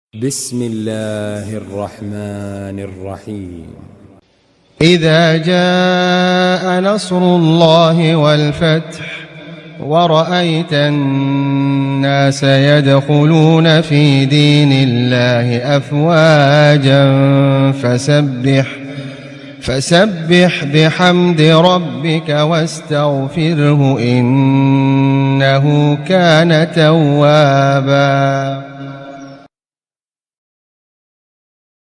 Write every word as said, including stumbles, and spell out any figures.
بسم الله الرحمن الرحيم. إذا جاء نصر الله والفتح ورأيت الناس يدخلون في دين الله أفواجا فسبح فسبح بحمد ربك واستغفره إنه كان توابا.